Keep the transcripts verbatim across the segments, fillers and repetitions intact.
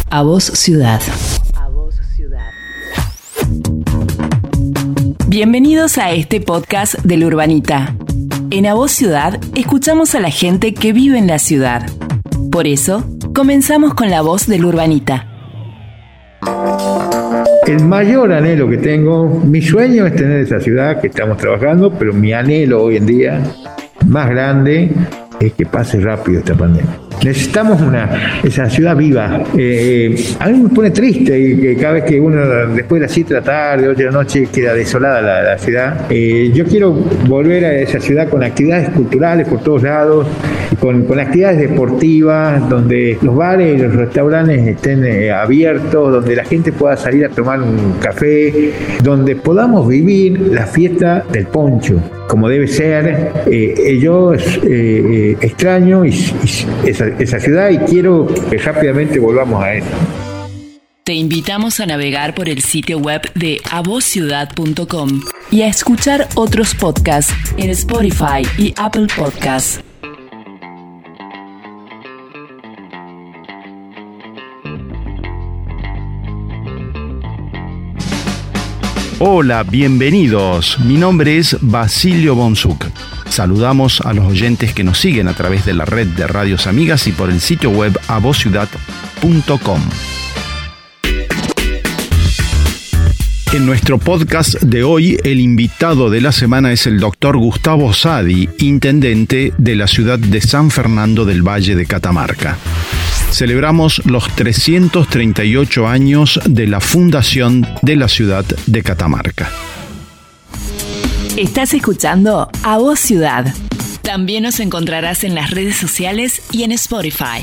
A Voz Ciudad. Bienvenidos a este podcast del Urbanita. En A Voz Ciudad escuchamos a la gente que vive en la ciudad. Por eso, comenzamos con la voz del Urbanita. El mayor anhelo que tengo, mi sueño es tener esa ciudad que estamos trabajando, pero mi anhelo hoy en día, más grande, es que pase rápido esta pandemia. Necesitamos una esa ciudad viva. Eh, a mí me pone triste que cada vez que uno, después de las siete de la tarde, ocho de la noche, queda desolada la, la ciudad. Eh, yo quiero volver a esa ciudad con actividades culturales por todos lados, con, con actividades deportivas, donde los bares y los restaurantes estén eh, abiertos, donde la gente pueda salir a tomar un café, donde podamos vivir la fiesta del poncho, como debe ser. Eh, yo eh, extraño y, y esa, esa ciudad y quiero que rápidamente volvamos a eso. Te invitamos a navegar por el sitio web de a voz ciudad punto com y a escuchar otros podcasts en Spotify y Apple Podcasts. Hola, bienvenidos. Mi nombre es Basilio Bonsuc. Saludamos a los oyentes que nos siguen a través de la red de radios amigas y por el sitio web a voz ciudad punto com. En nuestro podcast de hoy, el invitado de la semana es el doctor Gustavo Sadi, intendente de la ciudad de San Fernando del Valle de Catamarca. Celebramos los trescientos treinta y ocho años de la fundación de la ciudad de Catamarca. Estás escuchando A Voz Ciudad. También nos encontrarás en las redes sociales y en Spotify.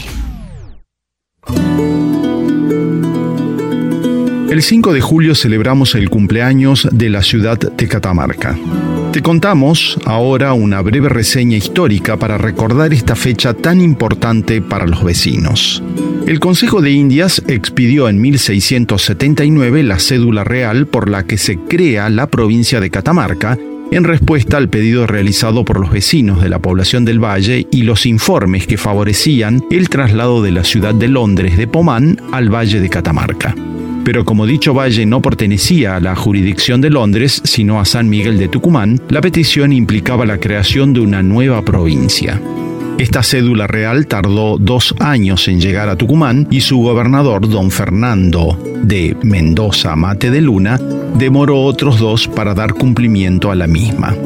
El cinco de julio celebramos el cumpleaños de la ciudad de Catamarca. Te contamos ahora una breve reseña histórica para recordar esta fecha tan importante para los vecinos. El Consejo de Indias expidió en mil seiscientos setenta y nueve la cédula real por la que se crea la provincia de Catamarca, en respuesta al pedido realizado por los vecinos de la población del Valle y los informes que favorecían el traslado de la ciudad de Londres de Pomán al Valle de Catamarca. Pero como dicho valle no pertenecía a la jurisdicción de Londres, sino a San Miguel de Tucumán, la petición implicaba la creación de una nueva provincia. Esta cédula real tardó dos años en llegar a Tucumán y su gobernador, don Fernando de Mendoza Mate de Luna, demoró otros dos para dar cumplimiento a la misma.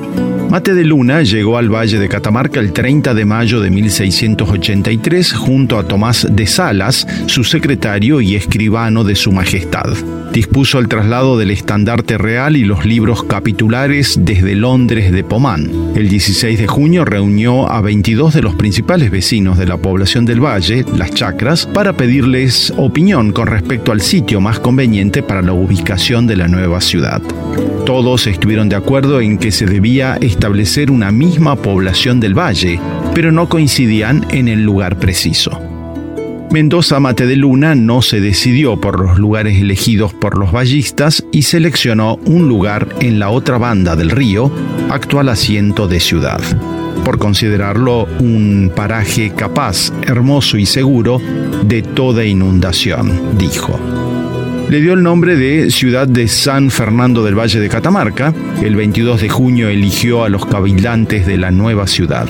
Mate de Luna llegó al Valle de Catamarca el treinta de mayo de mil seiscientos ochenta y tres junto a Tomás de Salas, su secretario y escribano de su majestad. Dispuso el traslado del estandarte real y los libros capitulares desde Londres de Pomán. El dieciséis de junio reunió a veintidós de los principales vecinos de la población del Valle, las chacras, para pedirles opinión con respecto al sitio más conveniente para la ubicación de la nueva ciudad. Todos estuvieron de acuerdo en que se debía establecer una misma población del Valle, pero no coincidían en el lugar preciso. Mendoza Mate de Luna no se decidió por los lugares elegidos por los vallistas y seleccionó un lugar en la otra banda del río, actual asiento de Ciudad, por considerarlo un paraje capaz, hermoso y seguro de toda inundación, dijo. Le dio el nombre de Ciudad de San Fernando del Valle de Catamarca. El veintidós de junio eligió a los cabildantes de la nueva ciudad.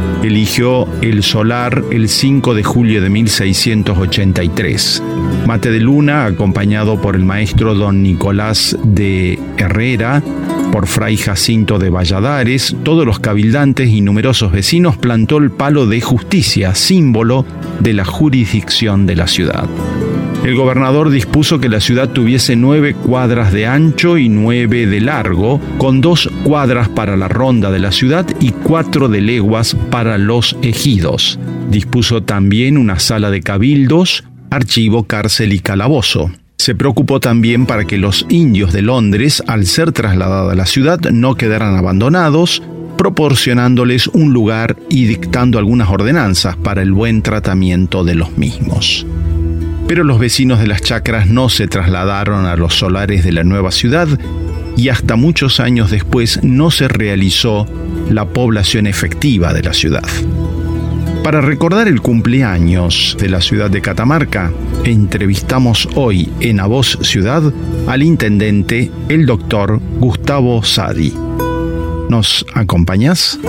Eligió el solar el cinco de julio de mil seiscientos ochenta y tres. Mate de Luna, acompañado por el maestro don Nicolás de Herrera, por fray Jacinto de Valladares, todos los cabildantes y numerosos vecinos, plantó el palo de justicia, símbolo de la jurisdicción de la ciudad. El gobernador dispuso que la ciudad tuviese nueve cuadras de ancho y nueve de largo, con dos cuadras para la ronda de la ciudad y cuatro de leguas para los ejidos. Dispuso también una sala de cabildos, archivo, cárcel y calabozo. Se preocupó también para que los indios de Londres, al ser trasladada a la ciudad, no quedaran abandonados, proporcionándoles un lugar y dictando algunas ordenanzas para el buen tratamiento de los mismos. Pero los vecinos de las chacras no se trasladaron a los solares de la nueva ciudad y hasta muchos años después no se realizó la población efectiva de la ciudad. Para recordar el cumpleaños de la ciudad de Catamarca, entrevistamos hoy en A Voz Ciudad al intendente, el doctor Gustavo Sadi. ¿Nos acompañás?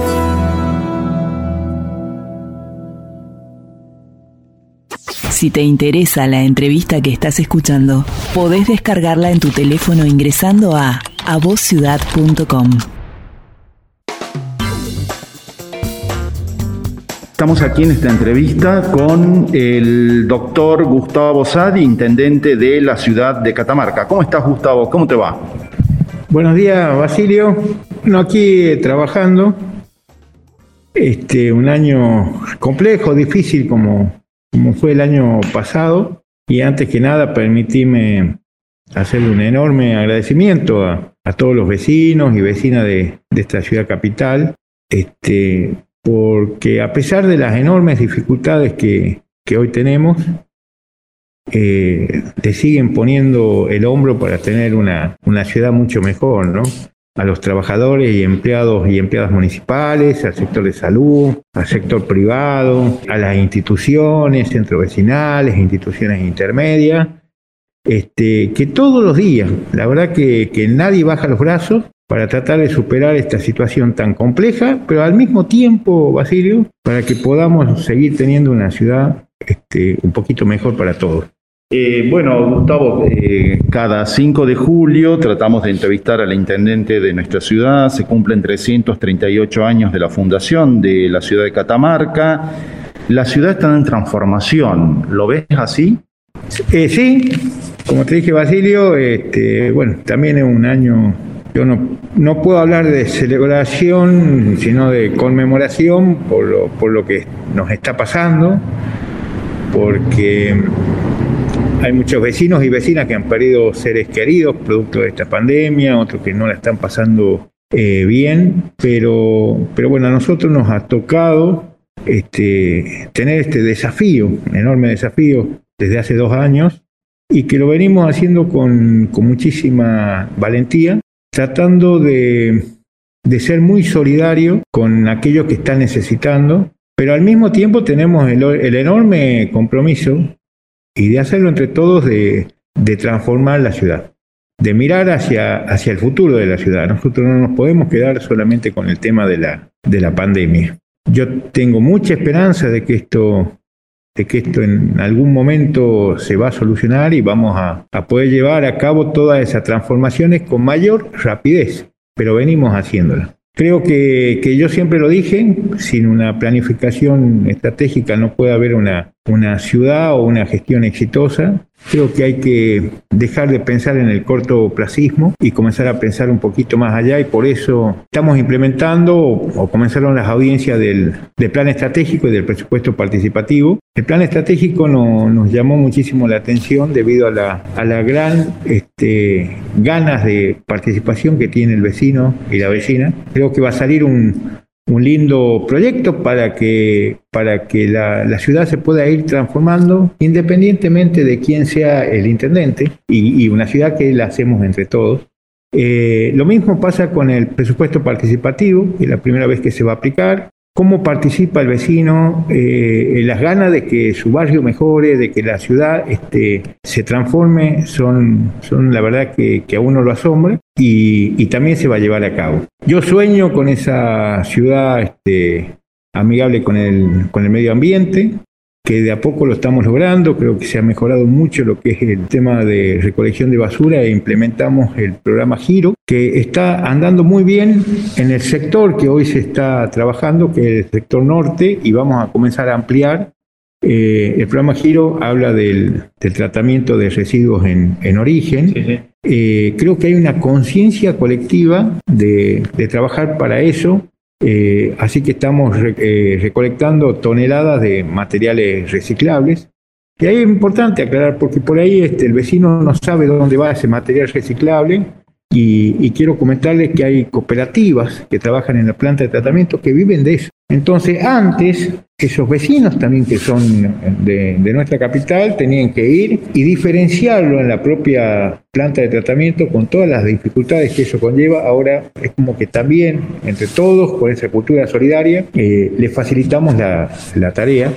Si te interesa la entrevista que estás escuchando, podés descargarla en tu teléfono ingresando a a voz ciudad punto com. Estamos aquí en esta entrevista con el doctor Gustavo Sadi, intendente de la ciudad de Catamarca. ¿Cómo estás, Gustavo? ¿Cómo te va? Buenos días, Basilio. Bueno, aquí eh, trabajando. Este, un año complejo, difícil como, como fue el año pasado. Y antes que nada, permitime hacerle un enorme agradecimiento a, a todos los vecinos y vecinas de, de esta ciudad capital. Este, porque a pesar de las enormes dificultades que, que hoy tenemos, eh, te siguen poniendo el hombro para tener una, una ciudad mucho mejor, ¿no? A los trabajadores y empleados y empleadas municipales, al sector de salud, al sector privado, a las instituciones, centros vecinales, instituciones intermedias, este, que todos los días, la verdad que, que nadie baja los brazos para tratar de superar esta situación tan compleja, pero al mismo tiempo, Basilio, para que podamos seguir teniendo una ciudad este, un poquito mejor para todos. Eh, bueno, Gustavo, eh, cada cinco de julio tratamos de entrevistar al intendente de nuestra ciudad. Se cumplen trescientos treinta y ocho años de la fundación de la ciudad de Catamarca. La ciudad está en transformación, ¿lo ves así? Eh, sí, como te dije, Basilio, este, bueno, también es un año... Yo no, no puedo hablar de celebración, sino de conmemoración por lo, por lo que nos está pasando, porque hay muchos vecinos y vecinas que han perdido seres queridos producto de esta pandemia, otros que no la están pasando eh, bien, pero, pero bueno, a nosotros nos ha tocado este, tener este desafío, un enorme desafío desde hace dos años, y que lo venimos haciendo con, con muchísima valentía, tratando de, de ser muy solidario con aquellos que están necesitando, pero al mismo tiempo tenemos el, el enorme compromiso y de hacerlo entre todos de, de transformar la ciudad, de mirar hacia, hacia el futuro de la ciudad. Nosotros no nos podemos quedar solamente con el tema de la, de la pandemia. Yo tengo mucha esperanza de que esto... de que esto en algún momento se va a solucionar y vamos a, a poder llevar a cabo todas esas transformaciones con mayor rapidez, pero venimos haciéndolas. Creo que, que yo siempre lo dije, sin una planificación estratégica no puede haber una, una ciudad o una gestión exitosa. Creo que hay que dejar de pensar en el cortoplacismo y comenzar a pensar un poquito más allá, y por eso estamos implementando o, o comenzaron las audiencias del, del plan estratégico y del presupuesto participativo. El plan estratégico no, nos llamó muchísimo la atención debido a la, a la gran este, ganas de participación que tiene el vecino y la vecina. Creo que va a salir un... un lindo proyecto para que, para que la, la ciudad se pueda ir transformando independientemente de quién sea el intendente, y, y una ciudad que la hacemos entre todos. Eh, lo mismo pasa con el presupuesto participativo, que es la primera vez que se va a aplicar. Cómo participa el vecino, eh, las ganas de que su barrio mejore, de que la ciudad este, se transforme, son, son la verdad que, que a uno lo asombra, y, y también se va a llevar a cabo. Yo sueño con esa ciudad este, amigable con el, con el medio ambiente, que de a poco lo estamos logrando. Creo que se ha mejorado mucho lo que es el tema de recolección de basura, e implementamos el programa Giro, que está andando muy bien en el sector que hoy se está trabajando, que es el sector norte, y vamos a comenzar a ampliar. Eh, el programa Giro habla del, del tratamiento de residuos en, en origen. Sí, sí. Eh, creo que hay una conciencia colectiva de, de trabajar para eso. Eh, así que estamos re, eh, recolectando toneladas de materiales reciclables. Y ahí es importante aclarar, porque por ahí este, el vecino no sabe dónde va ese material reciclable, Y, y quiero comentarles que hay cooperativas que trabajan en la planta de tratamiento que viven de eso. Entonces, antes, esos vecinos también que son de, de nuestra capital tenían que ir y diferenciarlo en la propia planta de tratamiento con todas las dificultades que eso conlleva. Ahora es como que también, entre todos, con esa cultura solidaria, eh, les facilitamos la, la tarea.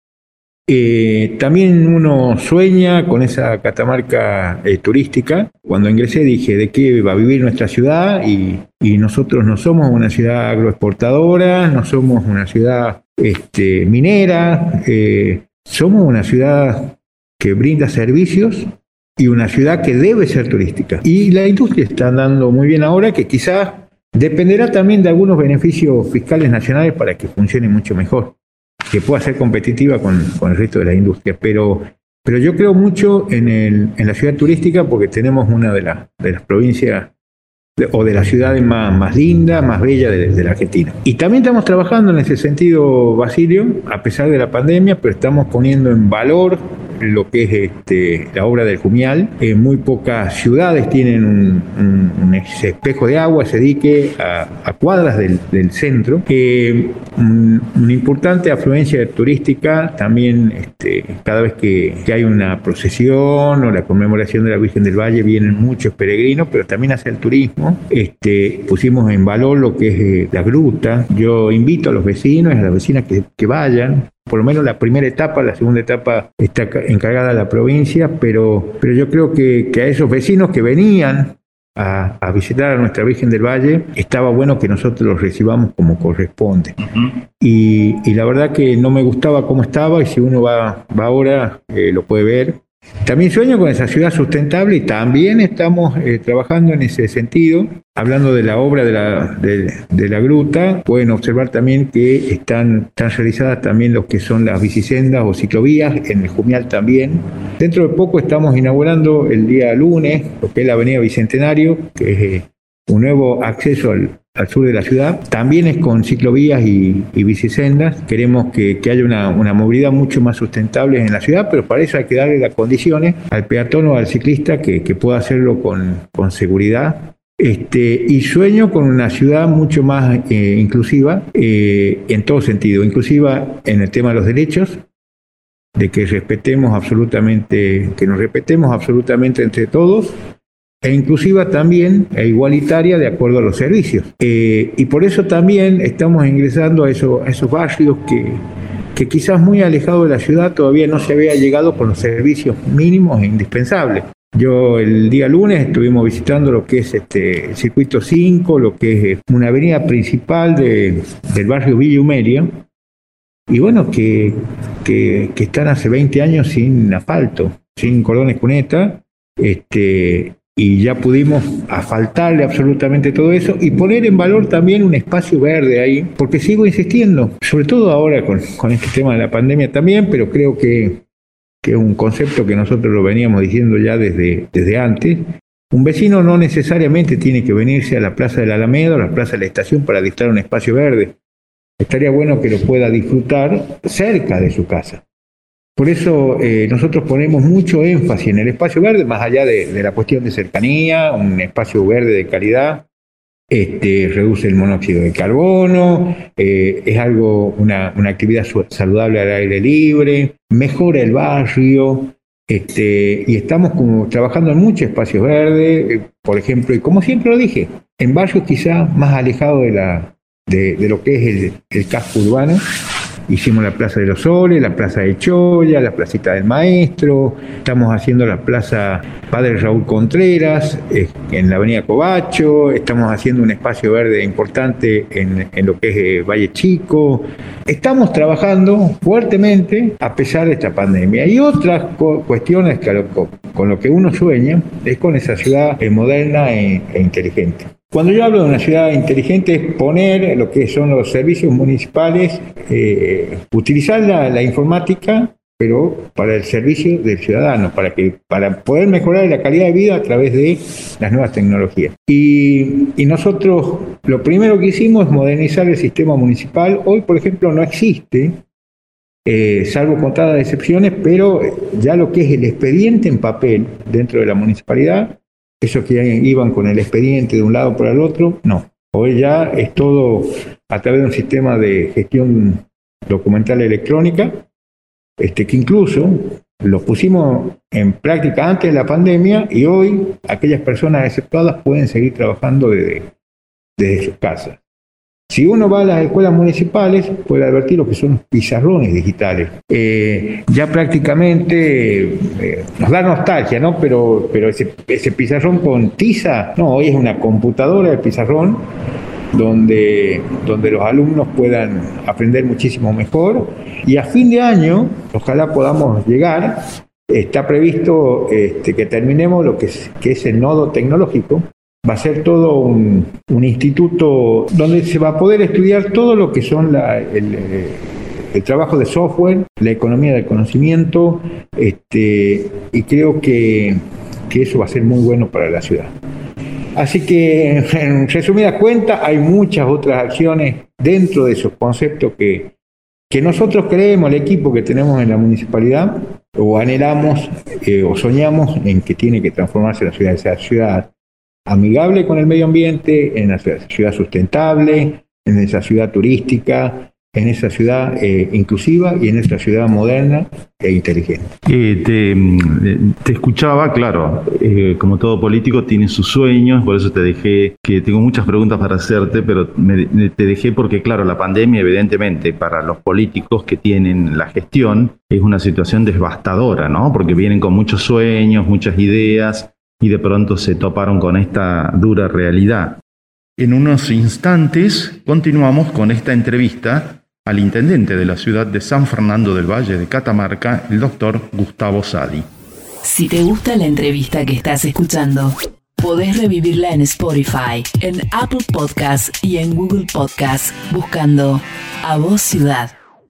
Eh, también uno sueña con esa Catamarca eh, turística. Cuando ingresé dije de qué va a vivir nuestra ciudad y, y nosotros no somos una ciudad agroexportadora, no somos una ciudad este, minera, eh, somos una ciudad que brinda servicios y una ciudad que debe ser turística. Y la industria está andando muy bien ahora, que quizás dependerá también de algunos beneficios fiscales nacionales para que funcione mucho mejor, que pueda ser competitiva con, con el resto de la industria, pero, pero yo creo mucho en, el, en la ciudad turística porque tenemos una de, la, de las provincias de, o de las ciudades más, más lindas, más bellas de, de la Argentina. Y también estamos trabajando en ese sentido, Basilio, a pesar de la pandemia, pero estamos poniendo en valor lo que es este, la obra del Jumial. Eh, muy pocas ciudades tienen un, un, un ese espejo de agua, ese dique a, a cuadras del, del centro. Eh, un, una importante afluencia turística también, este, cada vez que, que hay una procesión o la conmemoración de la Virgen del Valle vienen muchos peregrinos, pero también hacia el turismo. Este, pusimos en valor lo que es eh, la gruta. Yo invito a los vecinos y a las vecinas que, que vayan. Por lo menos la primera etapa, la segunda etapa está encargada la provincia, pero, pero yo creo que, que a esos vecinos que venían a, a visitar a nuestra Virgen del Valle, estaba bueno que nosotros los recibamos como corresponde. Uh-huh. Y, y la verdad que no me gustaba cómo estaba, y si uno va, va ahora, eh, lo puede ver. También sueño con esa ciudad sustentable y también estamos eh, trabajando en ese sentido. Hablando de la obra de la, de, de la gruta, pueden observar también que están, están realizadas también lo que son las bicisendas o ciclovías, en el Jumial también. Dentro de poco estamos inaugurando el día lunes lo que es la avenida Bicentenario, que es eh, un nuevo acceso al, al sur de la ciudad. También es con ciclovías y, y bicisendas. Queremos que, que haya una, una movilidad mucho más sustentable en la ciudad, pero para eso hay que darle las condiciones al peatón o al ciclista que, que pueda hacerlo con, con seguridad. Este, y sueño con una ciudad mucho más eh, inclusiva, eh, en todo sentido, inclusiva en el tema de los derechos, de que respetemos absolutamente, que nos respetemos absolutamente entre todos, e inclusiva también, e igualitaria de acuerdo a los servicios. Eh, y por eso también estamos ingresando a, eso, a esos barrios que, que quizás muy alejados de la ciudad todavía no se había llegado con los servicios mínimos e indispensables. Yo el día lunes estuvimos visitando lo que es este, el circuito cinco, lo que es una avenida principal de, del barrio Villa Humeria, y bueno, que, que, que están hace veinte años sin asfalto, sin cordones cuneta, este, y ya pudimos asfaltarle absolutamente todo eso y poner en valor también un espacio verde ahí, porque sigo insistiendo, sobre todo ahora con, con este tema de la pandemia también, pero creo que que es un concepto que nosotros lo veníamos diciendo ya desde, desde antes. Un vecino no necesariamente tiene que venirse a la Plaza de la Alameda o a la Plaza de la Estación para disfrutar un espacio verde. Estaría bueno que lo pueda disfrutar cerca de su casa. Por eso eh, nosotros ponemos mucho énfasis en el espacio verde, más allá de, de la cuestión de cercanía, un espacio verde de calidad. Este, reduce el monóxido de carbono, eh, es algo, una, una actividad saludable al aire libre, mejora el barrio, este, y estamos como trabajando en muchos espacios verdes, eh, por ejemplo, y como siempre lo dije, en barrios quizás más alejados de, la, de, de lo que es el, el casco urbano. Hicimos la Plaza de los Soles, la Plaza de Choya, la Placita del Maestro, estamos haciendo la Plaza Padre Raúl Contreras, eh, en la Avenida Covacho, estamos haciendo un espacio verde importante en, en lo que es eh, Valle Chico. Estamos trabajando fuertemente a pesar de esta pandemia. Y otras co- cuestiones que lo, con lo que uno sueña es con esa ciudad eh, moderna e, e inteligente. Cuando yo hablo de una ciudad inteligente es poner lo que son los servicios municipales, eh, utilizar la, la informática, pero para el servicio del ciudadano, para que para poder mejorar la calidad de vida a través de las nuevas tecnologías. Y, y nosotros lo primero que hicimos es modernizar el sistema municipal. Hoy, por ejemplo, no existe, eh, salvo contadas excepciones, pero ya lo que es el expediente en papel dentro de la municipalidad esos que iban con el expediente de un lado para el otro, no. Hoy ya es todo a través de un sistema de gestión documental electrónica, este, que incluso lo pusimos en práctica antes de la pandemia y hoy aquellas personas exceptuadas pueden seguir trabajando desde, desde sus casas. Si uno va a las escuelas municipales, puede advertir lo que son los pizarrones digitales. Eh, ya prácticamente eh, nos da nostalgia, ¿no? Pero, pero ese, ese pizarrón con tiza, no, hoy es una computadora de pizarrón donde, donde los alumnos puedan aprender muchísimo mejor. Y a fin de año, ojalá podamos llegar, está previsto este, que terminemos lo que es, que es el nodo tecnológico. Va a ser todo un, un instituto donde se va a poder estudiar todo lo que son la, el, el trabajo de software, la economía del conocimiento, este, y creo que, que eso va a ser muy bueno para la ciudad. Así que, en resumida cuenta, hay muchas otras acciones dentro de esos conceptos que, que nosotros creemos, el equipo que tenemos en la municipalidad, o anhelamos eh, o soñamos en que tiene que transformarse la ciudad, esa ciudad amigable con el medio ambiente, en esa ciudad sustentable, en esa ciudad turística, en esa ciudad eh, inclusiva y en esa ciudad moderna e inteligente. Eh, te, te escuchaba, claro, eh, como todo político tiene sus sueños, por eso te dejé, que tengo muchas preguntas para hacerte, pero me, te dejé porque, claro, la pandemia evidentemente para los políticos que tienen la gestión es una situación devastadora, ¿no? Porque vienen con muchos sueños, muchas ideas, y de pronto se toparon con esta dura realidad. En unos instantes continuamos con esta entrevista al intendente de la ciudad de San Fernando del Valle de Catamarca, el doctor Gustavo Sadi. Si te gusta la entrevista que estás escuchando, podés revivirla en Spotify, en Apple Podcasts y en Google Podcasts buscando A Voz Ciudad.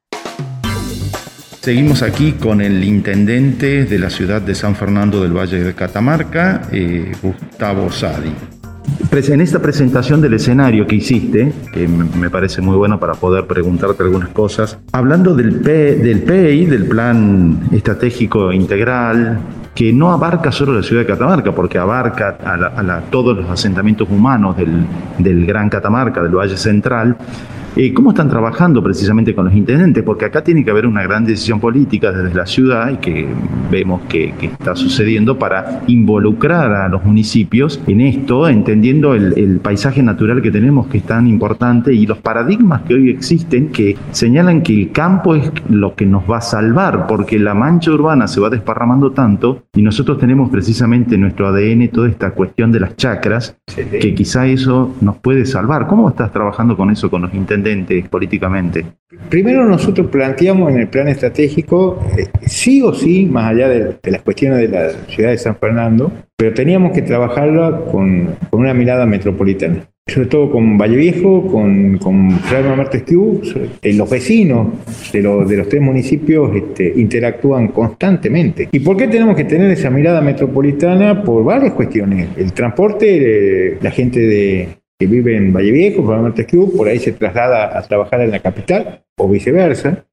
Seguimos aquí con el intendente de la ciudad de San Fernando del Valle de Catamarca, eh, Gustavo Sadi. En esta presentación del escenario que hiciste, que me parece muy bueno para poder preguntarte algunas cosas, hablando del, P, del P E I, del Plan Estratégico Integral, que no abarca solo la ciudad de Catamarca, porque abarca a, la, a la, todos los asentamientos humanos del, del Gran Catamarca, del Valle Central. Eh, ¿Cómo están trabajando precisamente con los intendentes? Porque acá tiene que haber una gran decisión política desde la ciudad y que vemos que, que está sucediendo para involucrar a los municipios en esto, entendiendo el, el paisaje natural que tenemos, que es tan importante, y los paradigmas que hoy existen que señalan que el campo es lo que nos va a salvar, porque la mancha urbana se va desparramando tanto y nosotros tenemos precisamente en nuestro A D N toda esta cuestión de las chacras, sí, sí. que quizá eso nos puede salvar. ¿Cómo estás trabajando con eso, con los intendentes políticamente? Primero nosotros planteamos en el plan estratégico, eh, sí o sí, más allá de, de las cuestiones de la ciudad de San Fernando, pero teníamos que trabajarla con, con una mirada metropolitana. Sobre todo con Valle Viejo, con, con Fray Martesquieu, eh, los vecinos de, lo, de los tres municipios este, interactúan constantemente. ¿Y por qué tenemos que tener esa mirada metropolitana? Por varias cuestiones. El transporte, eh, la gente de que vive en Valle Viejo, Fray Martesquieu, por ahí se traslada a trabajar en la capital, o viceversa.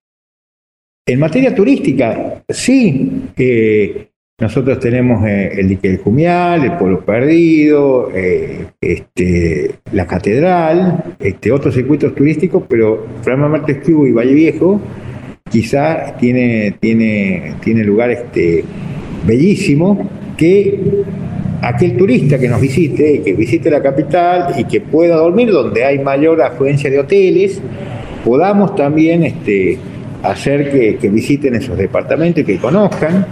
En materia turística, sí, eh, nosotros tenemos eh, el dique del Jumial, el Pueblo Perdido, eh, este, la Catedral, este, otros circuitos turísticos, pero Fray Martesquieu y Valle Viejo quizá tiene, tiene, tiene lugares este, bellísimos que aquel turista que nos visite, que visite la capital y que pueda dormir donde hay mayor afluencia de hoteles, podamos también este, hacer que, que visiten esos departamentos y que conozcan.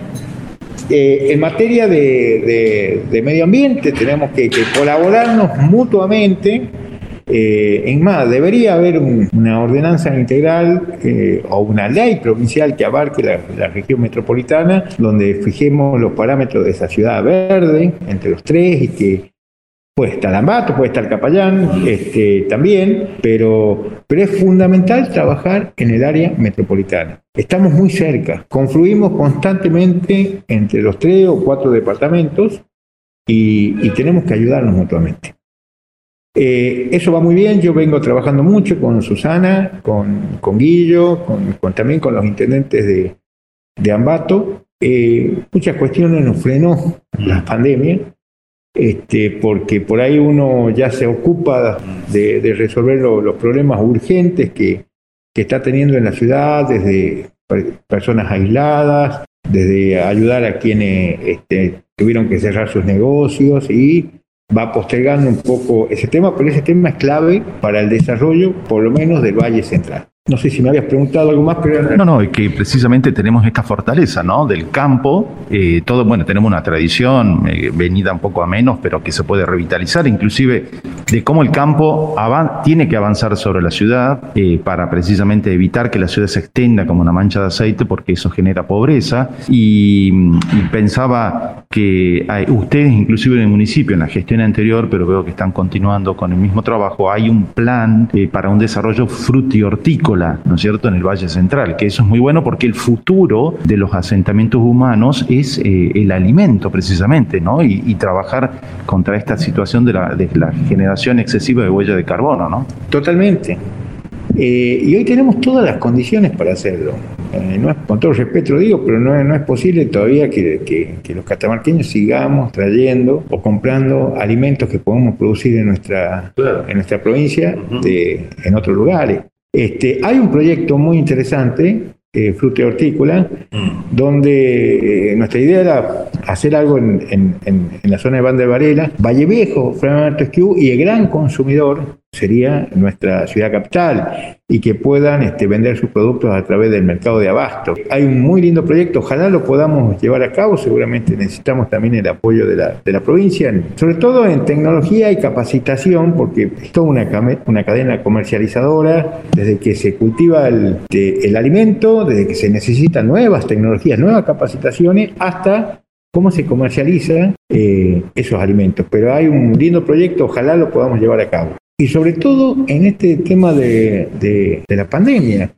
Eh, en materia de, de, de medio ambiente tenemos que, que colaborarnos mutuamente. Eh, en más, debería haber un, una ordenanza integral eh, o una ley provincial que abarque la, la región metropolitana, donde fijemos los parámetros de esa ciudad verde entre los tres, y que puede estar Ambato, puede estar Capayán este, también, pero, pero es fundamental trabajar en el área metropolitana. Estamos muy cerca, confluimos constantemente entre los tres o cuatro departamentos y, y tenemos que ayudarnos mutuamente. Eh, eso va muy bien. Yo vengo trabajando mucho con Susana, con, con Guillo, con, con, también con los intendentes de, de Ambato. Eh, muchas cuestiones nos frenó la pandemia, este, porque por ahí uno ya se ocupa de, de resolver lo, los problemas urgentes que, que está teniendo en la ciudad, desde personas aisladas, desde ayudar a quienes este, tuvieron que cerrar sus negocios, y va postergando un poco ese tema, pero ese tema es clave para el desarrollo, por lo menos del Valle Central. No sé si me habías preguntado algo más, pero... No, no, es que precisamente tenemos esta fortaleza, ¿no? Del campo, eh, todo, bueno, tenemos una tradición eh, venida un poco a menos, pero que se puede revitalizar, inclusive de cómo el campo avan- tiene que avanzar sobre la ciudad eh, para precisamente evitar que la ciudad se extienda como una mancha de aceite, porque eso genera pobreza. Y, y pensaba que hay, ustedes, inclusive en el municipio, en la gestión anterior, pero veo que están continuando con el mismo trabajo, hay un plan eh, para un desarrollo frutihortícola, ¿no es cierto?, en el Valle Central, que eso es muy bueno porque el futuro de los asentamientos humanos es eh, el alimento precisamente, ¿no? Y, y trabajar contra esta situación de la, de la generación excesiva de huella de carbono, ¿no? Totalmente. Eh, y hoy tenemos todas las condiciones para hacerlo. Eh, no es, con todo respeto lo digo, pero no es, no es posible todavía que, que, que los catamarqueños sigamos trayendo o comprando alimentos que podemos producir en nuestra, claro. en nuestra provincia de, en otros lugares. Este, hay un proyecto muy interesante, eh, Frutihortícola, mm. donde eh, nuestra idea era hacer algo en, en, en, en la zona de Banda de Varela, Valle Viejo, Fray Esquiú, y el gran consumidor sería nuestra ciudad capital, y que puedan este, vender sus productos a través del mercado de abasto. Hay un muy lindo proyecto, ojalá lo podamos llevar a cabo, seguramente necesitamos también el apoyo de la, de la provincia, sobre todo en tecnología y capacitación, porque es toda una, una cadena comercializadora, desde que se cultiva el, de, el alimento, desde que se necesitan nuevas tecnologías, nuevas capacitaciones, hasta cómo se comercializa eh, esos alimentos. Pero hay un lindo proyecto, ojalá lo podamos llevar a cabo. Y sobre todo en este tema de, de, de la pandemia.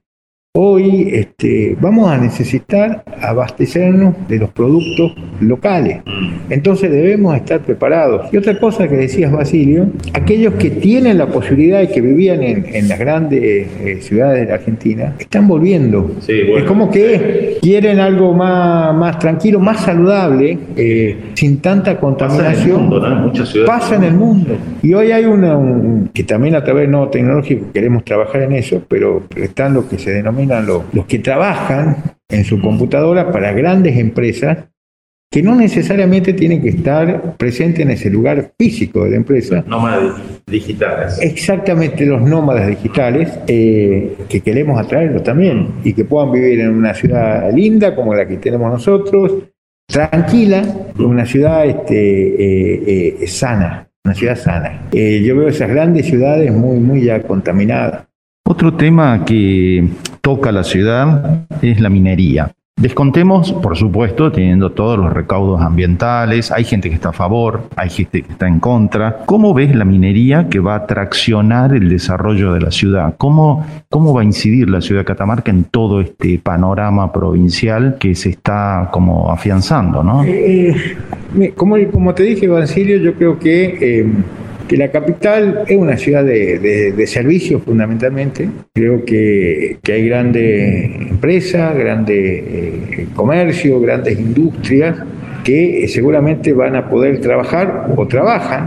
Hoy este, vamos a necesitar abastecernos de los productos locales. Entonces debemos estar preparados. Y otra cosa que decías, Basilio, aquellos que tienen la posibilidad y que vivían en, en las grandes eh, ciudades de la Argentina, están volviendo. Sí, bueno. Es como que quieren algo más, más tranquilo, más saludable, eh, sin tanta contaminación. Pasa en el mundo, ¿no? Muchas ciudades. Pasa en el mundo. Y hoy hay una, un, que también a través de Nodo Tecnológico queremos trabajar en eso, pero están lo que se denomina Los, los que trabajan en su computadora para grandes empresas que no necesariamente tienen que estar presentes en ese lugar físico de la empresa. Nómadas digitales. Exactamente, los nómadas digitales, eh, que queremos atraerlos también, y que puedan vivir en una ciudad linda como la que tenemos nosotros, tranquila, una ciudad este, eh, eh, sana, una ciudad sana. Eh, yo veo esas grandes ciudades muy, muy ya contaminadas. Otro tema que toca la ciudad es la minería. Descontemos, por supuesto, teniendo todos los recaudos ambientales, hay gente que está a favor, hay gente que está en contra. ¿Cómo ves la minería que va a traccionar el desarrollo de la ciudad? ¿Cómo, cómo va a incidir la ciudad de Catamarca en todo este panorama provincial que se está como afianzando, ¿no? Eh, como, como te dije, Basilio, yo creo que... Eh, que la capital es una ciudad de, de, de servicios fundamentalmente. Creo que, que hay grandes empresas, grandes eh, comercios, grandes industrias que eh, seguramente van a poder trabajar o trabajan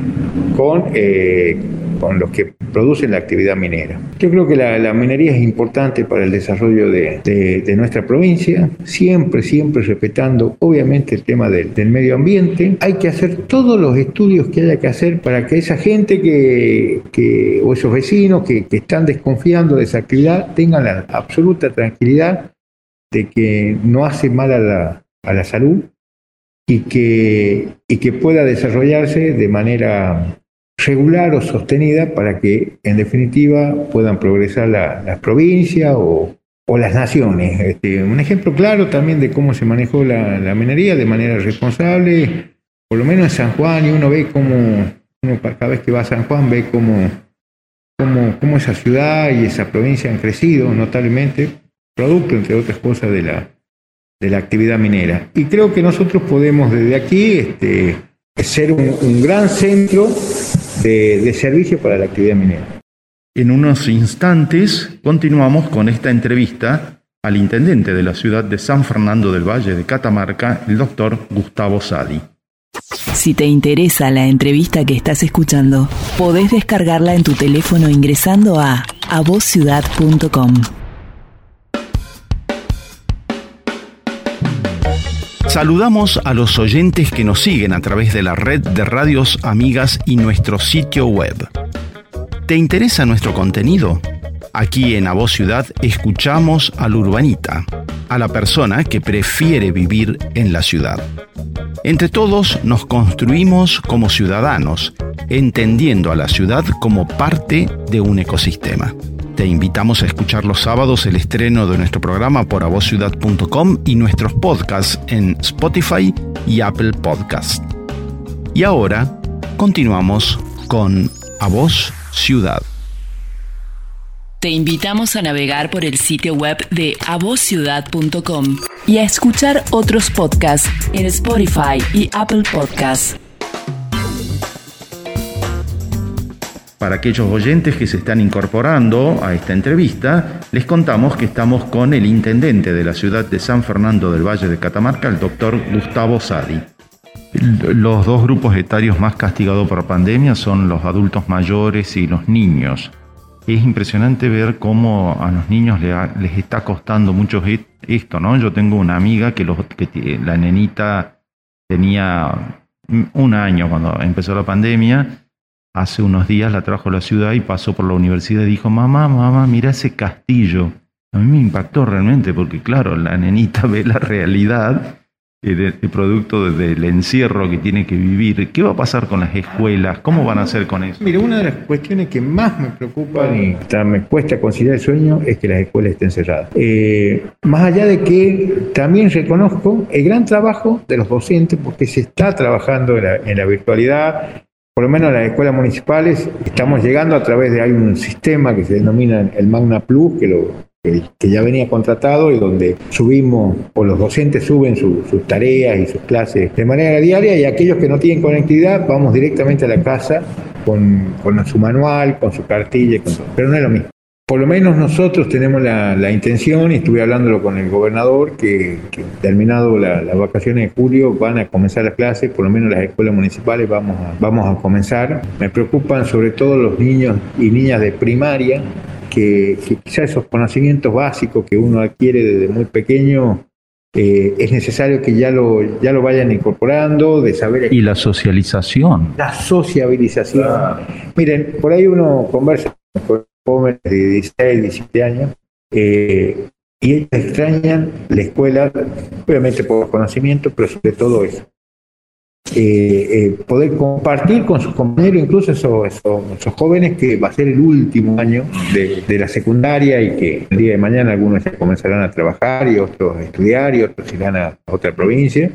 con, eh, con los que producen la actividad minera. Yo creo que la, la minería es importante para el desarrollo de, de, de nuestra provincia, siempre, siempre respetando obviamente el tema del, del medio ambiente. Hay que hacer todos los estudios que haya que hacer para que esa gente que, que o esos vecinos que, que están desconfiando de esa actividad tengan la absoluta tranquilidad de que no hace mal a la, a la salud y que, y que pueda desarrollarse de manera regular o sostenida para que en definitiva puedan progresar la, las provincias o, o las naciones. Este, un ejemplo claro también de cómo se manejó la, la minería de manera responsable, por lo menos en San Juan, y uno ve cómo, uno cada vez que va a San Juan ve cómo, cómo, cómo esa ciudad y esa provincia han crecido notablemente, producto entre otras cosas de la, de la actividad minera. Y creo que nosotros podemos desde aquí este, ser un, un gran centro De, de servicio para la actividad minera. En unos instantes continuamos con esta entrevista al intendente de la ciudad de San Fernando del Valle de Catamarca, el doctor Gustavo Sadi. Si te interesa la entrevista que estás escuchando, podés descargarla en tu teléfono ingresando a a voz ciudad punto com. Saludamos a los oyentes que nos siguen a través de la red de radios amigas y nuestro sitio web. ¿Te interesa nuestro contenido? Aquí en A Voz Ciudad escuchamos al urbanita, a la persona que prefiere vivir en la ciudad. Entre todos nos construimos como ciudadanos, entendiendo a la ciudad como parte de un ecosistema. Te invitamos a escuchar los sábados el estreno de nuestro programa por a voz ciudad punto com y nuestros podcasts en Spotify y Apple Podcast. Y ahora continuamos con A Voz Ciudad. Te invitamos a navegar por el sitio web de a voz ciudad punto com y a escuchar otros podcasts en Spotify y Apple Podcasts. Para aquellos oyentes que se están incorporando a esta entrevista, les contamos que estamos con el intendente de la ciudad de San Fernando del Valle de Catamarca, el doctor Gustavo Sadi. Los dos grupos etarios más castigados por pandemia son los adultos mayores y los niños. Es impresionante ver cómo a los niños les está costando mucho esto, ¿no? Yo tengo una amiga que, los, que la nenita tenía un año cuando empezó la pandemia. Hace unos días la trajo a la ciudad y pasó por la universidad y dijo, mamá, mamá, mira ese castillo. A mí me impactó realmente porque, claro, la nenita ve la realidad, el, el producto del encierro que tiene que vivir. ¿Qué va a pasar con las escuelas? ¿Cómo van a hacer con eso? Mira, una de las cuestiones que más me preocupan y hasta me cuesta conciliar el sueño es que las escuelas estén cerradas. Eh, más allá de que también reconozco el gran trabajo de los docentes porque se está trabajando en la, en la virtualidad. Por lo menos en las escuelas municipales estamos llegando a través de, hay un sistema que se denomina el Magna Plus, que, lo, que, que ya venía contratado y donde subimos, o los docentes suben su, sus tareas y sus clases de manera diaria, y aquellos que no tienen conectividad vamos directamente a la casa con, con su manual, con su cartilla, con, pero no es lo mismo. Por lo menos nosotros tenemos la, la intención, y estuve hablándolo con el gobernador, que, que terminado la, las vacaciones de julio van a comenzar las clases, por lo menos las escuelas municipales vamos a, vamos a comenzar. Me preocupan sobre todo los niños y niñas de primaria, que, que quizás esos conocimientos básicos que uno adquiere desde muy pequeño, eh, es necesario que ya lo, ya lo vayan incorporando, de saber... Y la socialización. La sociabilización. Ah. Miren, por ahí uno conversa con jóvenes de dieciséis, diecisiete años, eh, y ellos extrañan la escuela, obviamente por conocimiento, pero sobre todo eso. Eh, eh, poder compartir con sus compañeros, incluso esos, esos, esos jóvenes que va a ser el último año de, de la secundaria y que el día de mañana algunos ya comenzarán a trabajar y otros a estudiar y otros irán a otra provincia.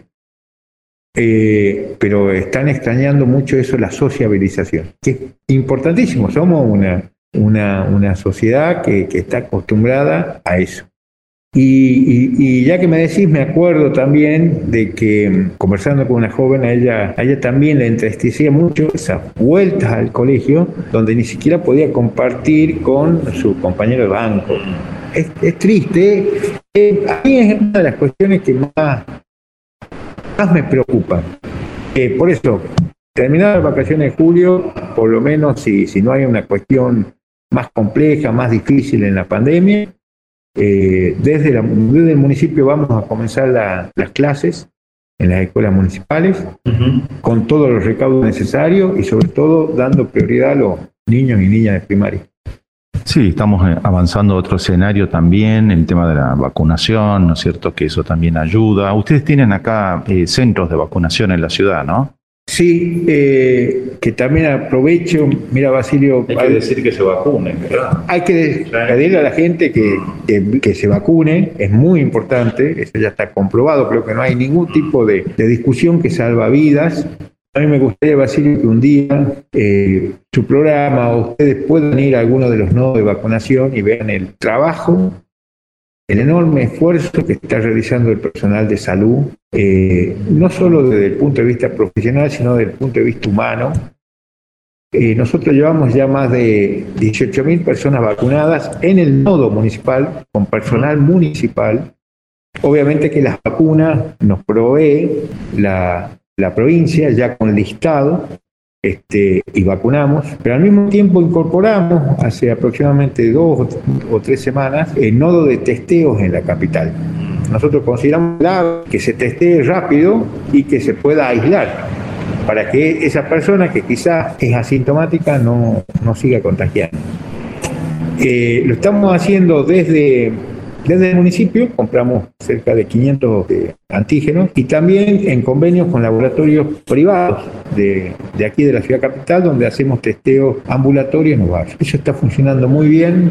Eh, pero están extrañando mucho eso, la sociabilización, que es importantísimo. Somos una Una, una sociedad que, que está acostumbrada a eso. Y, y, y ya que me decís, me acuerdo también de que conversando con una joven, a ella, a ella también le entristecía mucho esas vueltas al colegio donde ni siquiera podía compartir con su compañero de banco. Es, es triste. Eh, a mí es una de las cuestiones que más, más me preocupan. Eh, por eso, terminadas las vacaciones de julio, por lo menos si, si no hay una cuestión más compleja, más difícil en la pandemia, eh, desde, la, desde el municipio vamos a comenzar la, las clases en las escuelas municipales, uh-huh. con todos los recaudos necesarios y sobre todo dando prioridad a los niños y niñas de primaria. Sí, estamos avanzando a otro escenario también, el tema de la vacunación, ¿no es cierto? Que eso también ayuda. Ustedes tienen acá eh, centros de vacunación en la ciudad, ¿no? Sí, eh, que también aprovecho, mira Basilio... Hay que hay, decir que se vacunen, ¿verdad? Hay que pedirle a la gente que, que, que se vacune, es muy importante, eso ya está comprobado, creo que no hay ningún tipo de, de discusión que salva vidas. A mí me gustaría, Basilio, que un día eh, su programa o ustedes puedan ir a alguno de los nodos de vacunación y vean el trabajo, el enorme esfuerzo que está realizando el personal de salud, eh, no solo desde el punto de vista profesional, sino desde el punto de vista humano. Eh, nosotros llevamos ya más de dieciocho mil personas vacunadas en el nodo municipal, con personal municipal. Obviamente que las vacunas nos provee la, la provincia, ya con listado, este, y vacunamos, pero al mismo tiempo incorporamos hace aproximadamente dos o tres semanas el nodo de testeos en la capital. Nosotros consideramos que se testee rápido y que se pueda aislar para que esa persona que quizás es asintomática no, no siga contagiando. Eh, lo estamos haciendo desde, desde el municipio, compramos cerca de quinientos eh, antígenos y también en convenios con laboratorios privados de, de aquí de la ciudad capital, donde hacemos testeos ambulatorios en los barrios. Eso está funcionando muy bien.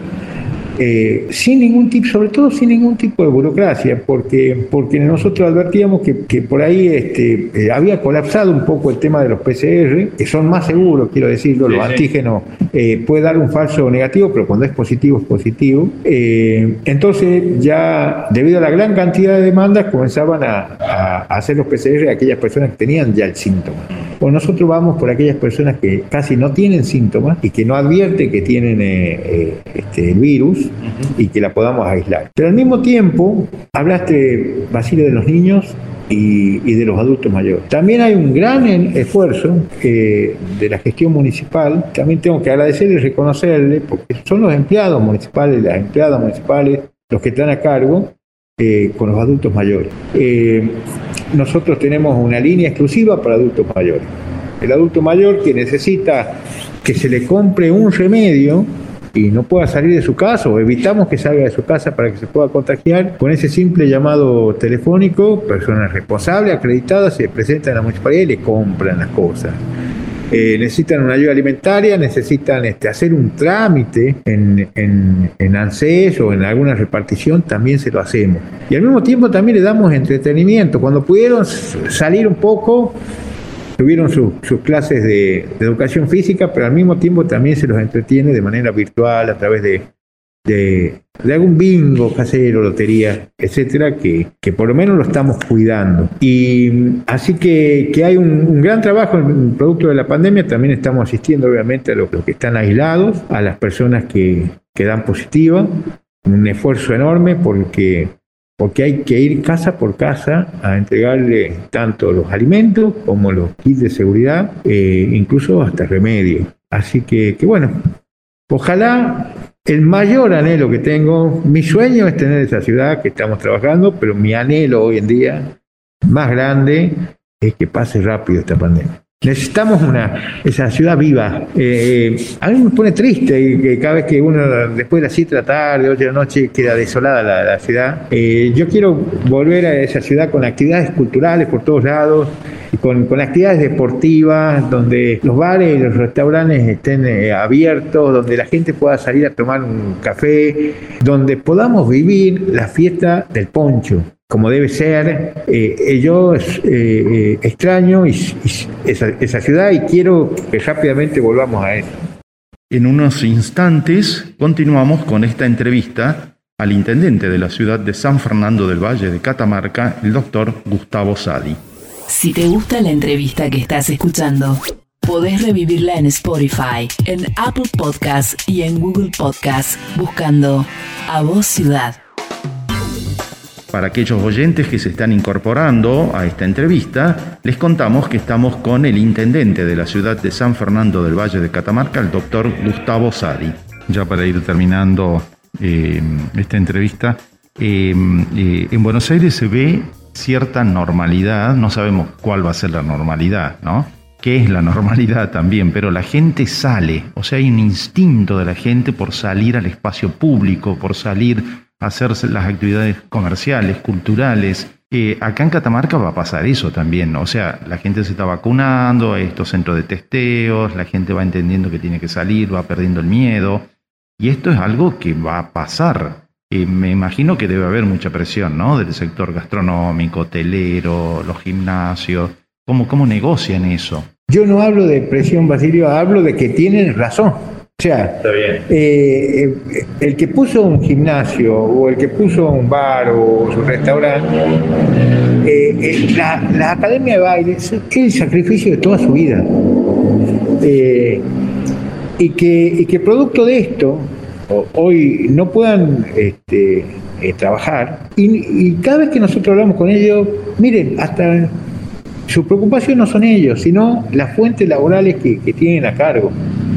Eh, sin ningún tipo, sobre todo sin ningún tipo de burocracia, porque, porque nosotros advertíamos que, que por ahí este, eh, había colapsado un poco el tema de los P C R, que son más seguros, quiero decirlo, sí, los sí. antígenos eh, puede dar un falso negativo, pero cuando es positivo es positivo. Eh, entonces ya, debido a la gran cantidad de demandas, comenzaban a, a hacer los P C R a aquellas personas que tenían ya el síntoma. Bueno, nosotros vamos por aquellas personas que casi no tienen síntomas y que no advierten que tienen eh, eh, este, el virus, y que la podamos aislar. Pero al mismo tiempo, hablaste, Basilio, de los niños y, y de los adultos mayores. También hay un gran esfuerzo eh, de la gestión municipal. También tengo que agradecerle y reconocerle, porque son los empleados municipales, las empleadas municipales, los que están a cargo eh, con los adultos mayores. Eh, nosotros tenemos una línea exclusiva para adultos mayores. El adulto mayor que necesita que se le compre un remedio y no pueda salir de su casa, o evitamos que salga de su casa para que se pueda contagiar, con ese simple llamado telefónico, personas responsables, acreditadas, se presentan a la municipalidad y le compran las cosas. Eh, necesitan una ayuda alimentaria, necesitan este, hacer un trámite en, en, en ANSES o en alguna repartición, también se lo hacemos. Y al mismo tiempo también le damos entretenimiento. Cuando pudieron salir un poco, tuvieron su, sus clases de, de educación física, pero al mismo tiempo también se los entretiene de manera virtual a través de, de, de algún bingo casero, lotería, etcétera, que, que por lo menos lo estamos cuidando. Y así que, que hay un, un gran trabajo en producto de la pandemia. También estamos asistiendo obviamente a los, los que están aislados, a las personas que, que dan positiva, un esfuerzo enorme porque... porque hay que ir casa por casa a entregarle tanto los alimentos como los kits de seguridad, eh, incluso hasta remedios. Así que, que bueno, ojalá, el mayor anhelo que tengo, mi sueño es tener esa ciudad que estamos trabajando, pero mi anhelo hoy en día, más grande, es que pase rápido esta pandemia. Necesitamos una esa ciudad viva. Eh, a mí me pone triste que cada vez que uno, después de las siete de la tarde, ocho de la noche, queda desolada la, la ciudad. Eh, yo quiero volver a esa ciudad con actividades culturales por todos lados, y con, con actividades deportivas, donde los bares y los restaurantes estén eh, abiertos, donde la gente pueda salir a tomar un café, donde podamos vivir la fiesta del poncho como debe ser. Eh, yo eh, eh, extraño y, y esa, esa ciudad y quiero que rápidamente volvamos a eso. En unos instantes continuamos con esta entrevista al intendente de la ciudad de San Fernando del Valle de Catamarca, el doctor Gustavo Sadi. Si te gusta la entrevista que estás escuchando, podés revivirla en Spotify, en Apple Podcasts y en Google Podcasts buscando A Voz Ciudad. Para aquellos oyentes que se están incorporando a esta entrevista, les contamos que estamos con el intendente de la ciudad de San Fernando del Valle de Catamarca, el doctor Gustavo Sadi. Ya para ir terminando eh, esta entrevista, eh, eh, en Buenos Aires se ve cierta normalidad, no sabemos cuál va a ser la normalidad, ¿no? ¿Qué es la normalidad también? Pero la gente sale, o sea, hay un instinto de la gente por salir al espacio público, por salir a hacer las actividades comerciales, culturales. Eh, acá en Catamarca va a pasar eso también, ¿no? O sea, la gente se está vacunando, hay estos centros de testeos, la gente va entendiendo que tiene que salir, va perdiendo el miedo, y esto es algo que va a pasar. Eh, me imagino que debe haber mucha presión, ¿no? Del sector gastronómico, hotelero, los gimnasios. ¿Cómo, cómo negocian eso? Yo no hablo de presión, Basilio, hablo de que tienen razón. O sea, eh, el que puso un gimnasio o el que puso un bar o su restaurante, eh, eh, la, la academia de baile es el sacrificio de toda su vida. Eh, y, que, y que producto de esto, hoy no puedan este, eh, trabajar. Y, y cada vez que nosotros hablamos con ellos, miren, hasta su preocupación no son ellos, sino las fuentes laborales que, que tienen a cargo.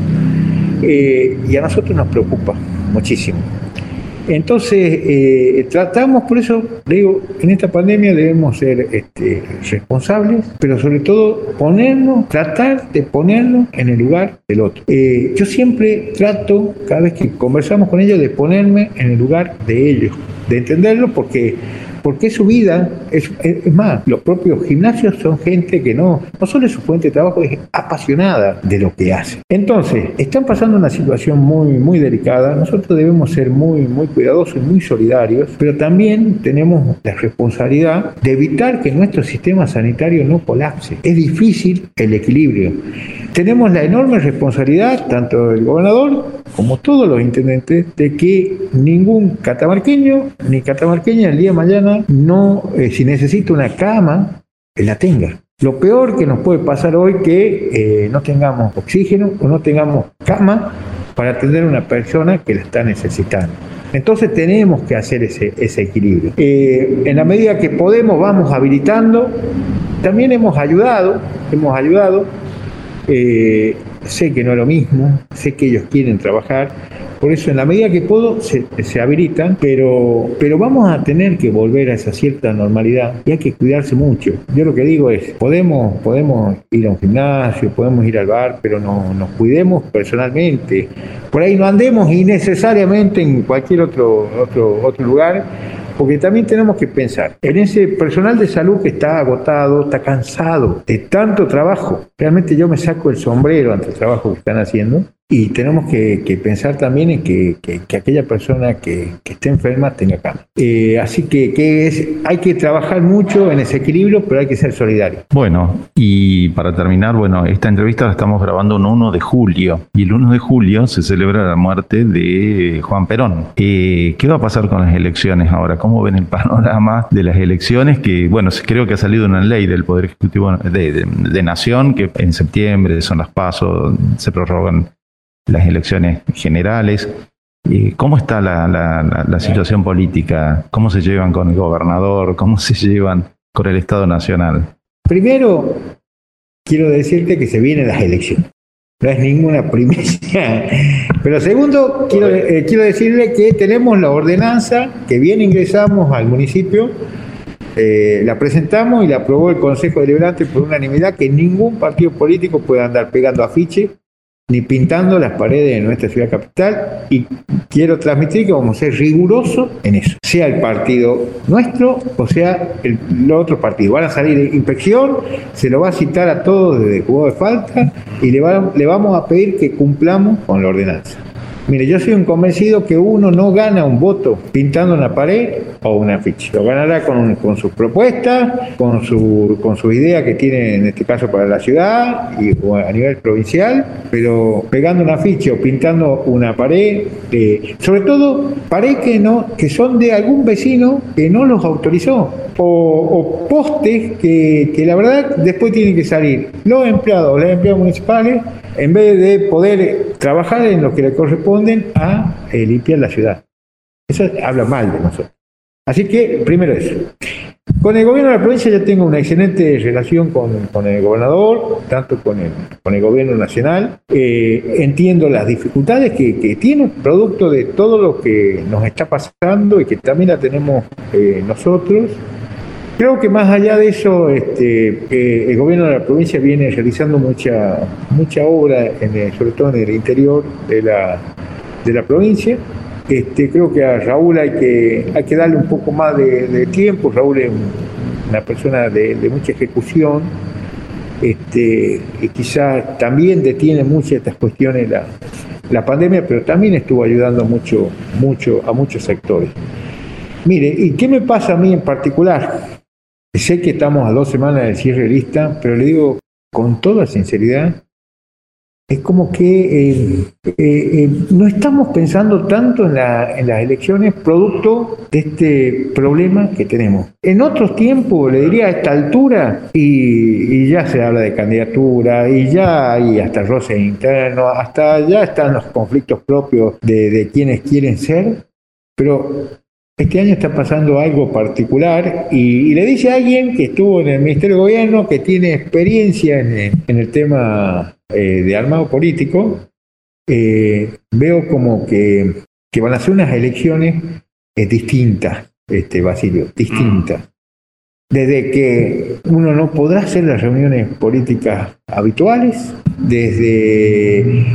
Eh, y a nosotros nos preocupa muchísimo. Entonces, eh, tratamos, por eso digo, en esta pandemia debemos ser este, responsables, pero sobre todo ponernos, tratar de ponernos en el lugar del otro. Eh, yo siempre trato, cada vez que conversamos con ellos, de ponerme en el lugar de ellos, de entenderlo, porque porque su vida, es, es más, los propios gimnasios son gente que no, no solo es su fuente de trabajo, es apasionada de lo que hace. Entonces, están pasando una situación muy, muy delicada. Nosotros debemos ser muy, muy cuidadosos y muy solidarios, pero también tenemos la responsabilidad de evitar que nuestro sistema sanitario no colapse. Es difícil el equilibrio. Tenemos la enorme responsabilidad, tanto el gobernador como todos los intendentes, de que ningún catamarqueño ni catamarqueña el día de mañana, no, eh, si necesita una cama, la tenga. Lo peor que nos puede pasar hoy es que eh, no tengamos oxígeno o no tengamos cama para atender a una persona que la está necesitando. Entonces tenemos que hacer ese, ese equilibrio. Eh, en la medida que podemos, vamos habilitando. También hemos ayudado, hemos ayudado. Eh, sé que no es lo mismo, sé que ellos quieren trabajar, por eso en la medida que puedo se, se habilitan, pero, pero vamos a tener que volver a esa cierta normalidad y hay que cuidarse mucho. Yo lo que digo es, podemos, podemos ir a un gimnasio, podemos ir al bar, pero no, nos cuidemos personalmente. Por ahí no andemos innecesariamente en cualquier otro, otro, otro lugar, porque también tenemos que pensar en ese personal de salud que está agotado, está cansado de tanto trabajo. Realmente yo me saco el sombrero ante el trabajo que están haciendo y tenemos que, que pensar también en que, que, que aquella persona que, que esté enferma tenga cama. Eh, así que, que es, hay que trabajar mucho en ese equilibrio, pero hay que ser solidario. Bueno, y para terminar, bueno, esta entrevista la estamos grabando el uno de julio y el uno de julio se celebra la muerte de Juan Perón. Eh, ¿Qué va a pasar con las elecciones ahora? ¿Cómo ven el panorama de las elecciones? Que, bueno, creo que ha salido una ley del Poder Ejecutivo de, de, de Nación que en septiembre son las PASO, se prorrogan las elecciones generales. ¿Cómo está la, la, la, la situación política? ¿Cómo se llevan con el gobernador? ¿Cómo se llevan con el Estado Nacional? Primero, quiero decirte que se vienen las elecciones. No es ninguna primicia. Pero segundo, quiero, eh, quiero decirle que tenemos la ordenanza que bien ingresamos al municipio, eh, la presentamos y la aprobó el Consejo Deliberante por unanimidad, que ningún partido político puede andar pegando afiches ni pintando las paredes de nuestra ciudad capital, y quiero transmitir que vamos a ser rigurosos en eso, sea el partido nuestro o sea el, los otros partidos. Van a salir de inspección, se lo va a citar a todos desde el juego de falta y le, va, le vamos a pedir que cumplamos con la ordenanza. Mire, yo soy un convencido que uno no gana un voto pintando una pared o una ficha. Lo ganará con, con sus propuestas, con su, con su idea que tiene en este caso para la ciudad y o a nivel provincial, pero pegando una ficha o pintando una pared, eh, sobre todo pared que no, que son de algún vecino que no los autorizó, o, o postes que, que la verdad después tienen que salir los empleados, los empleados municipales, en vez de poder trabajar en lo que le corresponden a eh, limpiar la ciudad. Eso habla mal de nosotros. Así que, primero eso. Con el gobierno de la provincia ya tengo una excelente relación con, con el gobernador, tanto con el, con el gobierno nacional. Eh, entiendo las dificultades que, que tiene, producto de todo lo que nos está pasando y que también la tenemos eh, nosotros. Creo que más allá de eso, este, eh, el gobierno de la provincia viene realizando mucha, mucha obra, en el, sobre todo en el interior de la, de la provincia. Este, creo que a Raúl hay que, hay que darle un poco más de, de tiempo. Raúl es un, una persona de, de mucha ejecución, este, y quizás también detiene muchas de estas cuestiones la, la pandemia, pero también estuvo ayudando mucho, mucho a muchos sectores. Mire, ¿y qué me pasa a mí en particular? Sé que estamos a dos semanas del cierre de lista, pero le digo con toda sinceridad, es como que eh, eh, eh, no estamos pensando tanto en, la, en las elecciones producto de este problema que tenemos. En otros tiempos, le diría a esta altura, y, y ya se habla de candidatura, y ya hay hasta roces internos, hasta ya están los conflictos propios de, de quienes quieren ser, pero Este año está pasando algo particular y, y le dice a alguien que estuvo en el Ministerio de Gobierno, que tiene experiencia en, en el tema eh, de armado político, eh, veo como que, que van a ser unas elecciones eh, distintas, este, Basilio, distintas. Desde que uno no podrá hacer las reuniones políticas habituales, desde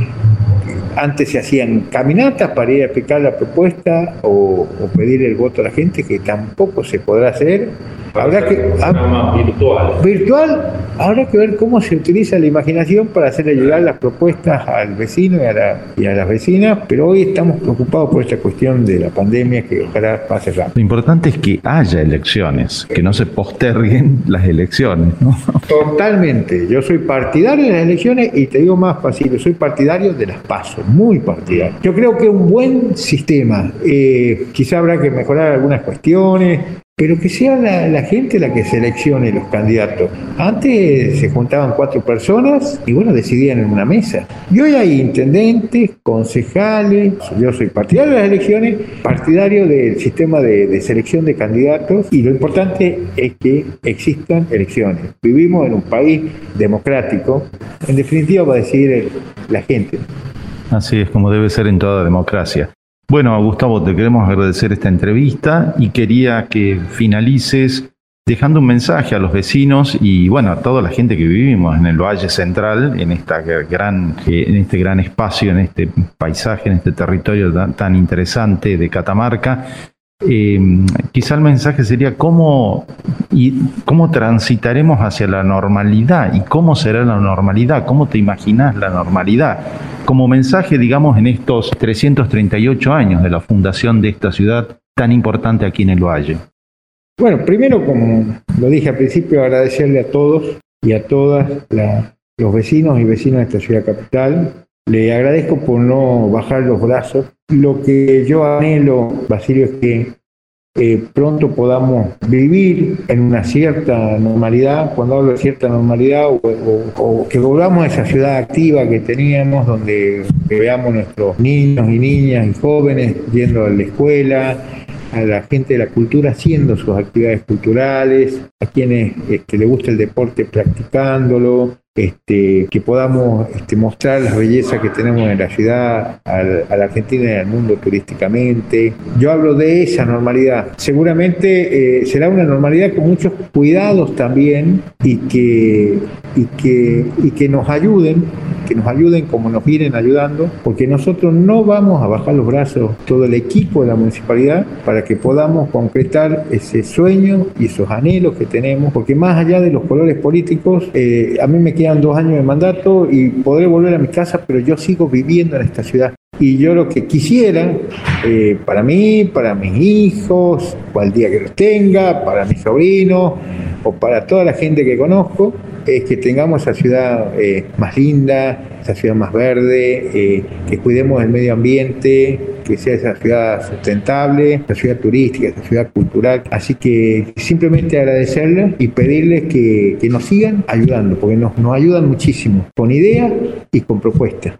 antes se hacían caminatas para ir a explicar la propuesta o, o pedir el voto a la gente, que tampoco se podrá hacer. Habrá que, ha, virtual. virtual, habrá que ver cómo se utiliza la imaginación para hacerle llegar las propuestas al vecino y a, la, y a las vecinas, pero hoy estamos preocupados por esta cuestión de la pandemia, que ojalá pase rápido. Lo importante es que haya elecciones, que no se posterguen las elecciones, ¿no? Totalmente, yo soy partidario de las elecciones y te digo más fácil, soy partidario de las PASO, muy partidario. Yo creo que un buen sistema, eh, quizá habrá que mejorar algunas cuestiones, pero que sea la, la gente la que seleccione los candidatos. Antes se juntaban cuatro personas y bueno, decidían en una mesa. Y hoy hay intendentes, concejales, yo soy partidario de las elecciones, partidario del sistema de, de selección de candidatos, y lo importante es que existan elecciones. Vivimos en un país democrático, en definitiva va a decidir el, la gente. Así es como debe ser en toda democracia. Bueno, Gustavo, te queremos agradecer esta entrevista y quería que finalices dejando un mensaje a los vecinos y, bueno, a toda la gente que vivimos en el Valle Central, en esta gran, en este gran espacio, en este paisaje, en este territorio tan, tan interesante de Catamarca. Eh, quizá el mensaje sería cómo, y cómo transitaremos hacia la normalidad y cómo será la normalidad, cómo te imaginas la normalidad. Como mensaje, digamos, en estos trescientos treinta y ocho años de la fundación de esta ciudad tan importante aquí en el Valle. Bueno, primero, como lo dije al principio, agradecerle a todos y a todas la, los vecinos y vecinas de esta ciudad capital. Le agradezco por no bajar los brazos. Lo que yo anhelo, Basilio, es que eh, pronto podamos vivir en una cierta normalidad. Cuando hablo de cierta normalidad, o, o, o que volvamos a esa ciudad activa que teníamos, donde veamos nuestros niños y niñas y jóvenes yendo a la escuela, a la gente de la cultura haciendo sus actividades culturales, a quienes este, les gusta el deporte practicándolo, este, que podamos este, mostrar las bellezas que tenemos en la ciudad, al, a la Argentina y al mundo turísticamente. Yo hablo de esa normalidad. Seguramente eh, será una normalidad con muchos cuidados también y que, y que, y que nos ayuden, que nos ayuden como nos vienen ayudando, porque nosotros no vamos a bajar los brazos, todo el equipo de la municipalidad, para que podamos concretar ese sueño y esos anhelos que tenemos, porque más allá de los colores políticos, eh, a mí me quedan dos años de mandato y podré volver a mi casa, pero yo sigo viviendo en esta ciudad. Y yo lo que quisiera, eh, para mí, para mis hijos, o al día que los tenga, para mis sobrinos, o para toda la gente que conozco, es que tengamos esa ciudad eh, más linda, esa ciudad más verde, eh, que cuidemos el medio ambiente, que sea esa ciudad sustentable, esa ciudad turística, esa ciudad cultural. Así que simplemente agradecerles y pedirles que, que nos sigan ayudando, porque nos, nos ayudan muchísimo, con ideas y con propuestas.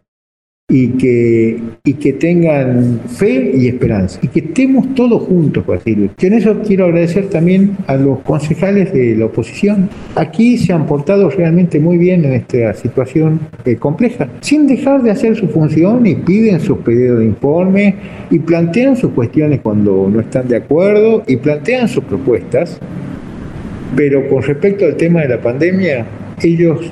Y que, y que tengan fe y esperanza, y que estemos todos juntos, Basilio. Yo en eso quiero agradecer también a los concejales de la oposición. Aquí se han portado realmente muy bien en esta situación eh, compleja, sin dejar de hacer su función, y piden sus pedidos de informe, y plantean sus cuestiones cuando no están de acuerdo, y plantean sus propuestas. Pero con respecto al tema de la pandemia, ellos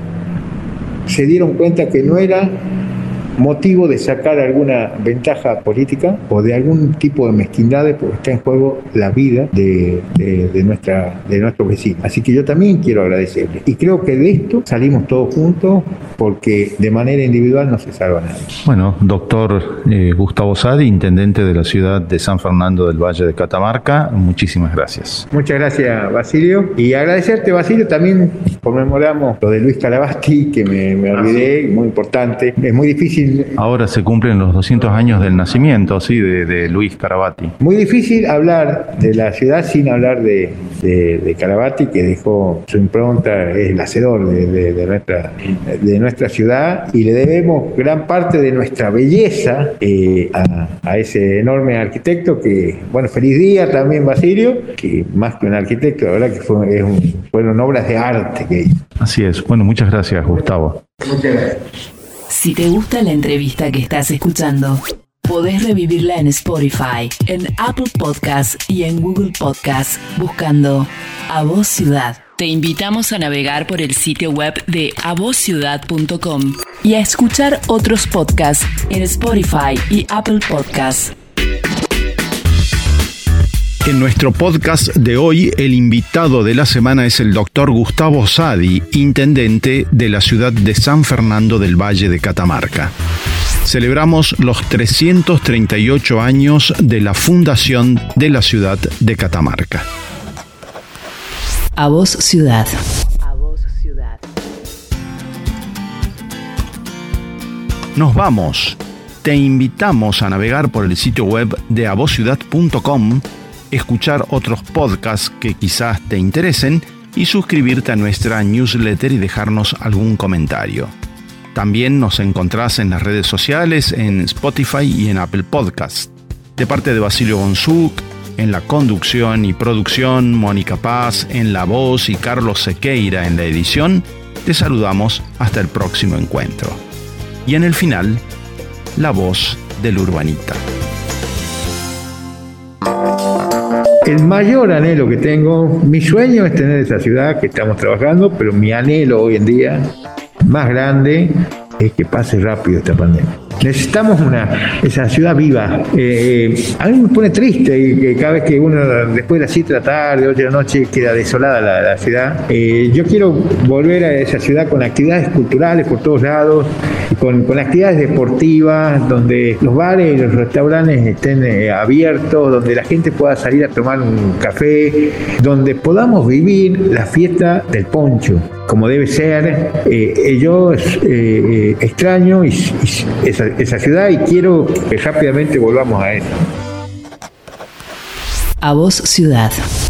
se dieron cuenta que no era motivo de sacar alguna ventaja política o de algún tipo de mezquindades, porque está en juego la vida de, de, de, nuestra, de nuestros vecinos. Así que yo también quiero agradecerles. Y creo que de esto salimos todos juntos, porque de manera individual no se salva nada. Bueno, doctor eh, Gustavo Sadi, intendente de la ciudad de San Fernando del Valle de Catamarca, muchísimas gracias. Muchas gracias, Basilio. Y agradecerte, Basilio, también conmemoramos lo de Luis Carabasti, que me, me olvidé, muy importante. Es muy difícil difícil. Ahora se cumplen los doscientos años del nacimiento, sí, de, de Luis Carabati. Muy difícil hablar de la ciudad sin hablar de, de, de Carabati, que dejó su impronta, es el hacedor de, de, de, nuestra, de nuestra ciudad, y le debemos gran parte de nuestra belleza eh, a, a ese enorme arquitecto que, bueno, feliz día también Basilio, que más que un arquitecto, la verdad que fue, es un, fueron obras de arte que hizo. Así es. Bueno, muchas gracias, Gustavo. Muchas gracias. Si te gusta la entrevista que estás escuchando, podés revivirla en Spotify, en Apple Podcasts y en Google Podcasts buscando A Voz Ciudad. Te invitamos a navegar por el sitio web de a voz ciudad punto com y a escuchar otros podcasts en Spotify y Apple Podcasts. En nuestro podcast de hoy, el invitado de la semana es el doctor Gustavo Sadi, intendente de la ciudad de San Fernando del Valle de Catamarca. Celebramos los trescientos treinta y ocho años de la fundación de la ciudad de Catamarca. A Voz Ciudad. Nos vamos. Te invitamos a navegar por el sitio web de a voz ciudad punto com, escuchar otros podcasts que quizás te interesen y suscribirte a nuestra newsletter y dejarnos algún comentario. También nos encontrás en las redes sociales, en Spotify y en Apple Podcasts. De parte de Basilio Gonzuk, en la conducción y producción, Mónica Paz en la voz y Carlos Sequeira en la edición, te saludamos hasta el próximo encuentro. Y en el final, la voz del Urbanita. El mayor anhelo que tengo, mi sueño es tener esa ciudad que estamos trabajando, pero mi anhelo hoy en día, más grande, es que pase rápido esta pandemia. Necesitamos una esa ciudad viva. Eh, a mí me pone triste que cada vez que uno, después de las siete de la tarde, ocho de la noche, queda desolada la, la ciudad. Eh, yo quiero volver a esa ciudad con actividades culturales por todos lados, con, con actividades deportivas, donde los bares y los restaurantes estén eh, abiertos, donde la gente pueda salir a tomar un café, donde podamos vivir la fiesta del poncho, como debe ser. Eh, yo eh, extraño y, y esa, esa ciudad y quiero que rápidamente volvamos a eso. A Voz Ciudad.